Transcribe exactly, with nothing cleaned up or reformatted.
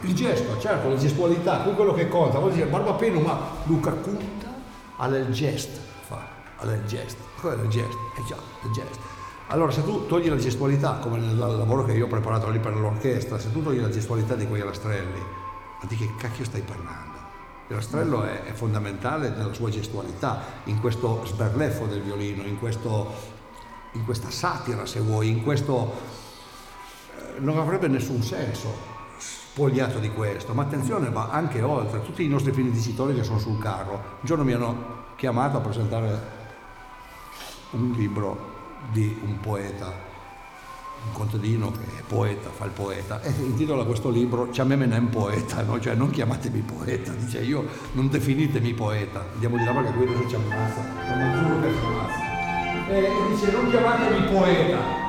Il gesto, certo, la gestualità, qui quello che conta, vuol dire Barbapeno, ma Luca Cunta ha il gesto, fa, ha il gesto, quello è il gesto, è già, il gesto. Allora se tu togli la gestualità, come nel lavoro che io ho preparato lì per l'orchestra, se tu togli la gestualità di quei rastrelli, ma di che cacchio stai parlando? Il rastrello è, è fondamentale nella sua gestualità, in questo sberleffo del violino, in, questo, in questa satira se vuoi, in questo... Eh, non avrebbe nessun senso spogliato di questo, ma attenzione, va anche oltre. Tutti i nostri film vincitori che sono sul carro, un giorno mi hanno chiamato a presentare un libro di un poeta, un contadino che è poeta, fa il poeta, e intitola questo libro Chiamemene un poeta, no? Cioè non chiamatemi poeta, dice io non definitemi poeta, andiamo di là perché qui adesso ci ammazza, non giuro che ci ammazza, e dice non chiamatemi poeta.